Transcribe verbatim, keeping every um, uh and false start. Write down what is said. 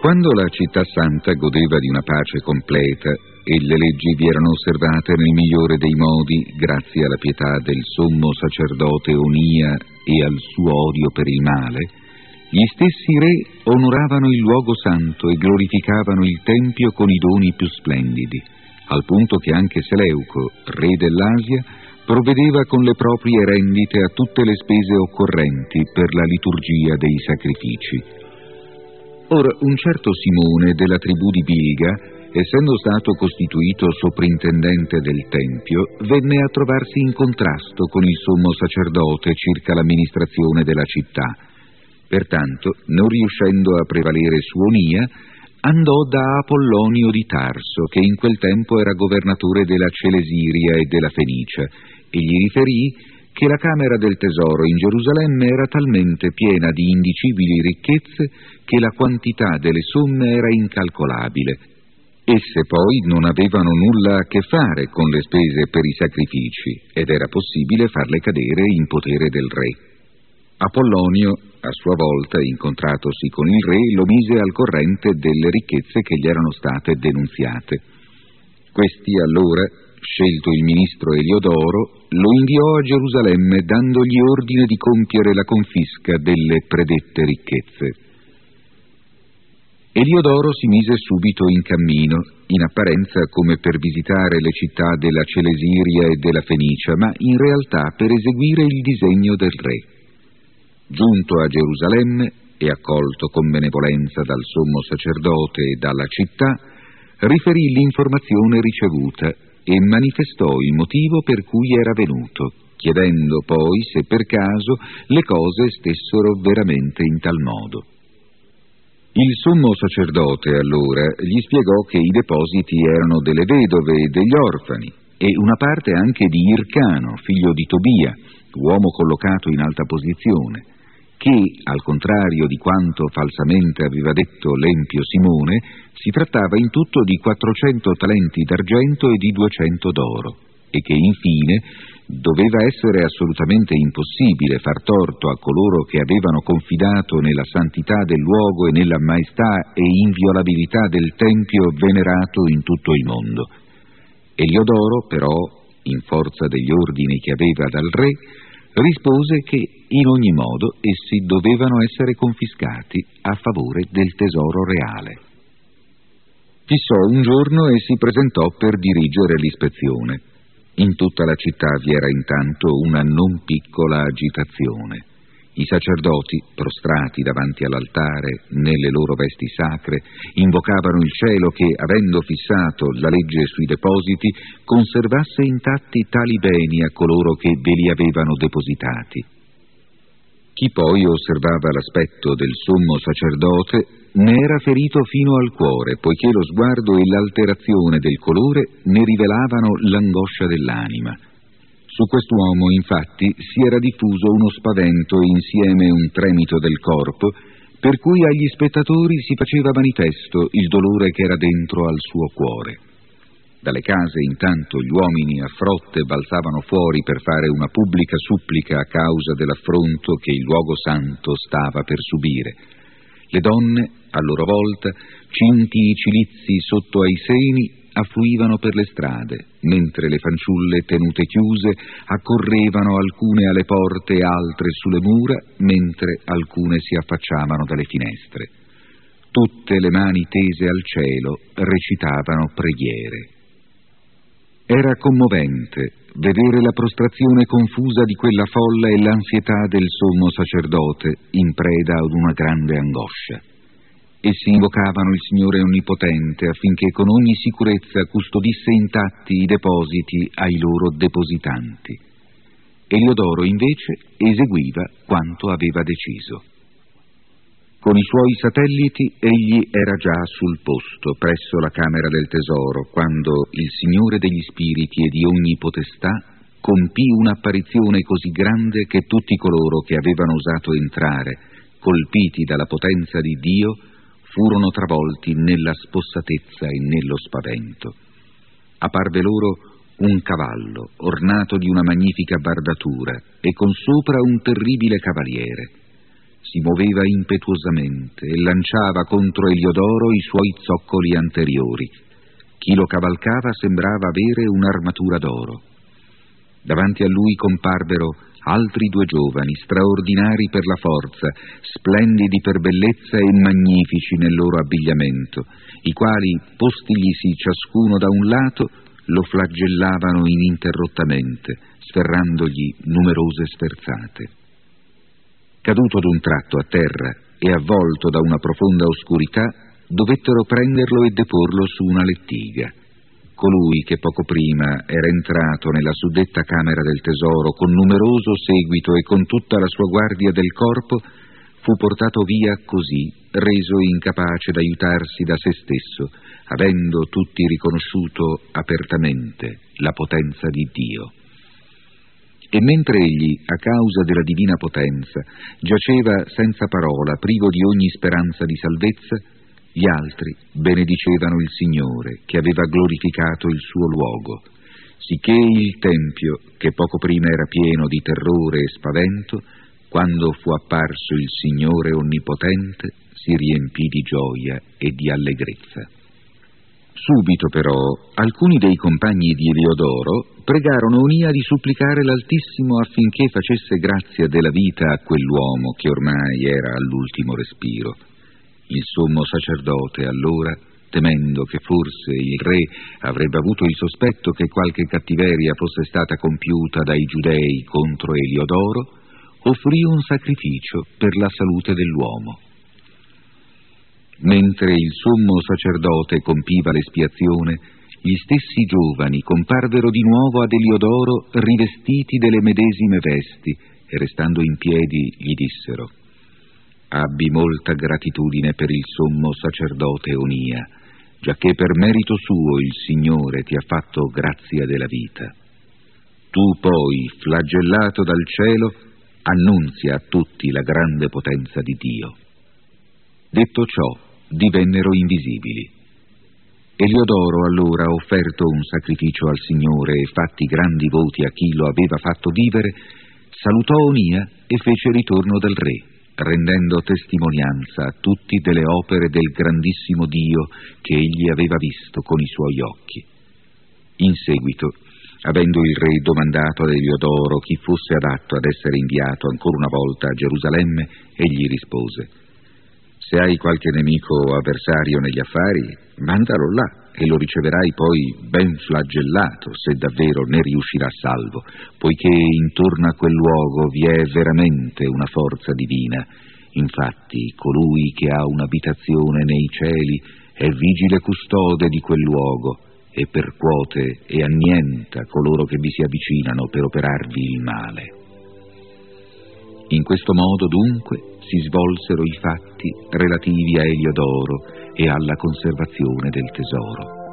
Quando la città santa godeva di una pace completa e le leggi vi erano osservate nel migliore dei modi grazie alla pietà del sommo sacerdote Onia e al suo odio per il male, gli stessi re onoravano il luogo santo e glorificavano il tempio con i doni più splendidi, al punto che anche Seleuco, re dell'Asia, provvedeva con le proprie rendite a tutte le spese occorrenti per la liturgia dei sacrifici. Ora, un certo Simone della tribù di Bilga, essendo stato costituito soprintendente del Tempio, venne a trovarsi in contrasto con il sommo sacerdote circa l'amministrazione della città. Pertanto, non riuscendo a prevalere su Onia, andò da Apollonio di Tarso, che in quel tempo era governatore della Celesiria e della Fenicia, e gli riferì che la Camera del Tesoro in Gerusalemme era talmente piena di indicibili ricchezze che la quantità delle somme era incalcolabile. Esse poi non avevano nulla a che fare con le spese per i sacrifici ed era possibile farle cadere in potere del re. Apollonio, a sua volta, incontratosi con il re, lo mise al corrente delle ricchezze che gli erano state denunziate. Questi allora, scelto il ministro Eliodoro, lo inviò a Gerusalemme dandogli ordine di compiere la confisca delle predette ricchezze. Eliodoro si mise subito in cammino, in apparenza come per visitare le città della Celesiria e della Fenicia, ma in realtà per eseguire il disegno del re. Giunto a Gerusalemme e accolto con benevolenza dal sommo sacerdote e dalla città, riferì l'informazione ricevuta e manifestò il motivo per cui era venuto, chiedendo poi se per caso le cose stessero veramente in tal modo. Il sommo sacerdote allora gli spiegò che i depositi erano delle vedove e degli orfani e una parte anche di Ircano, figlio di Tobia, uomo collocato in alta posizione, che, al contrario di quanto falsamente aveva detto l'empio Simone, si trattava in tutto di quattrocento talenti d'argento e di duecento d'oro, e che infine doveva essere assolutamente impossibile far torto a coloro che avevano confidato nella santità del luogo e nella maestà e inviolabilità del tempio venerato in tutto il mondo. Eliodoro, però, in forza degli ordini che aveva dal re, rispose che in ogni modo essi dovevano essere confiscati a favore del tesoro reale. Fissò un giorno e si presentò per dirigere l'ispezione. In tutta la città vi era intanto una non piccola agitazione. I sacerdoti, prostrati davanti all'altare nelle loro vesti sacre, invocavano il cielo che, avendo fissato la legge sui depositi, conservasse intatti tali beni a coloro che ve li avevano depositati. Chi poi osservava l'aspetto del sommo sacerdote ne era ferito fino al cuore, poiché lo sguardo e l'alterazione del colore ne rivelavano l'angoscia dell'anima. Su quest'uomo, infatti, si era diffuso uno spavento e insieme un tremito del corpo, per cui agli spettatori si faceva manifesto il dolore che era dentro al suo cuore. Dalle case, intanto, gli uomini a frotte balzavano fuori per fare una pubblica supplica a causa dell'affronto che il luogo santo stava per subire. Le donne, a loro volta, cinti i cilizi sotto ai seni, affluivano per le strade, mentre le fanciulle tenute chiuse accorrevano alcune alle porte e altre sulle mura, mentre alcune si affacciavano dalle finestre. Tutte le mani tese al cielo recitavano preghiere. Era commovente vedere la prostrazione confusa di quella folla e l'ansietà del sommo sacerdote in preda ad una grande angoscia. Essi invocavano il Signore Onnipotente affinché con ogni sicurezza custodisse intatti i depositi ai loro depositanti. Eliodoro invece eseguiva quanto aveva deciso. Con i suoi satelliti egli era già sul posto, presso la Camera del Tesoro, quando il Signore degli Spiriti e di ogni potestà compì un'apparizione così grande che tutti coloro che avevano osato entrare, colpiti dalla potenza di Dio, furono travolti nella spossatezza e nello spavento. Apparve loro un cavallo, ornato di una magnifica bardatura, e con sopra un terribile cavaliere. si muoveva impetuosamente e lanciava contro Eliodoro i suoi zoccoli anteriori. Chi lo cavalcava sembrava avere un'armatura d'oro. Davanti a lui comparvero altri due giovani, straordinari per la forza, splendidi per bellezza e magnifici nel loro abbigliamento, i quali, postigli ciascuno da un lato, lo flagellavano ininterrottamente, sferrandogli numerose sferzate. Caduto d'un tratto a terra e avvolto da una profonda oscurità, dovettero prenderlo e deporlo su una lettiga. Colui che poco prima era entrato nella suddetta camera del tesoro con numeroso seguito e con tutta la sua guardia del corpo, fu portato via così, reso incapace d'aiutarsi da se stesso, avendo tutti riconosciuto apertamente la potenza di Dio. E mentre egli, a causa della divina potenza, giaceva senza parola, privo di ogni speranza di salvezza, gli altri benedicevano il Signore, che aveva glorificato il suo luogo, sicché il tempio, che poco prima era pieno di terrore e spavento, quando fu apparso il Signore Onnipotente, si riempì di gioia e di allegrezza. Subito però alcuni dei compagni di Eliodoro pregarono Onia di supplicare l'Altissimo affinché facesse grazia della vita a quell'uomo che ormai era all'ultimo respiro. Il sommo sacerdote allora, temendo che forse il re avrebbe avuto il sospetto che qualche cattiveria fosse stata compiuta dai giudei contro Eliodoro, offrì un sacrificio per la salute dell'uomo. Mentre il sommo sacerdote compiva l'espiazione, gli stessi giovani comparvero di nuovo ad Eliodoro rivestiti delle medesime vesti e restando in piedi gli dissero: «Abbi molta gratitudine per il sommo sacerdote Onia, giacché per merito suo il Signore ti ha fatto grazia della vita. Tu poi, flagellato dal cielo, annunzia a tutti la grande potenza di Dio». Detto ciò, divennero invisibili. Eliodoro allora, offerto un sacrificio al Signore e fatti grandi voti a chi lo aveva fatto vivere, salutò Onia e fece ritorno del re, rendendo testimonianza a tutti delle opere del grandissimo Dio che egli aveva visto con i suoi occhi. In seguito, avendo il re domandato ad Eliodoro chi fosse adatto ad essere inviato ancora una volta a Gerusalemme, egli rispose: «Se hai qualche nemico o avversario negli affari, mandalo là e lo riceverai poi ben flagellato, se davvero ne riuscirà salvo, poiché intorno a quel luogo vi è veramente una forza divina. Infatti, colui che ha un'abitazione nei cieli è vigile custode di quel luogo e percuote e annienta coloro che vi si avvicinano per operarvi il male». In questo modo, dunque, si svolsero i fatti relativi a Eliodoro e alla conservazione del tesoro.